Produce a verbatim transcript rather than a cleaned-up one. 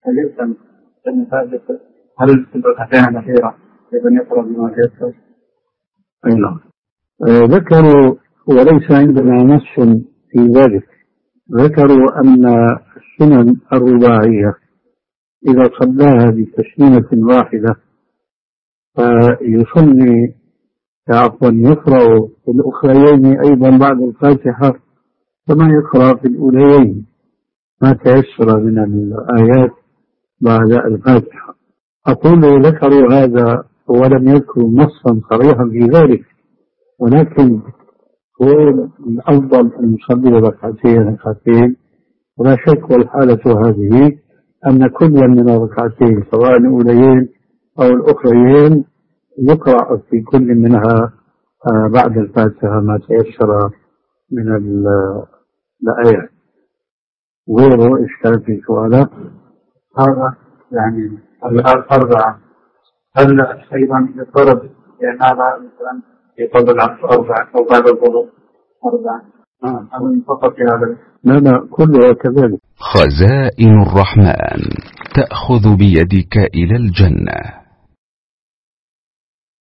فيلزم أن هذه هل الركعتين الأخيرة يجب أن يقرأ بما تيسر؟ أي نعم. ذكروا وليس عندنا نص في ذلك، ذكروا أن السنن الرباعية إذا صلاها بتسليمة واحدة فيصلي عفوا يقرأ في الأخريين أيضا بعد الفاتحة كما يقرأ في الأوليين ما تيسر من الآيات بعد الفاتحة. أقول ذكروا هذا ولم يذكروا نصا صريحا في ذلك، ولكن هو الأفضل أن يصلي ركعتين ركعتين، ولا شك والحالة هذه أن كل من الركعتين سواء الأوليين أو الأخريين يقرأ في كل منها بعد الفاتحة ما تيسر من الآيات. غيره إشكال في سؤاله هذا يعني الأربعة هل أيضا يطلب يعني هذا مثلا يطلب العصر أربعة أو بعد الظهر أربعة أم فقط في هذا؟ لا لا كلها كذلك. خزائن الرحمن تأخذ بيدك إلى الجنة.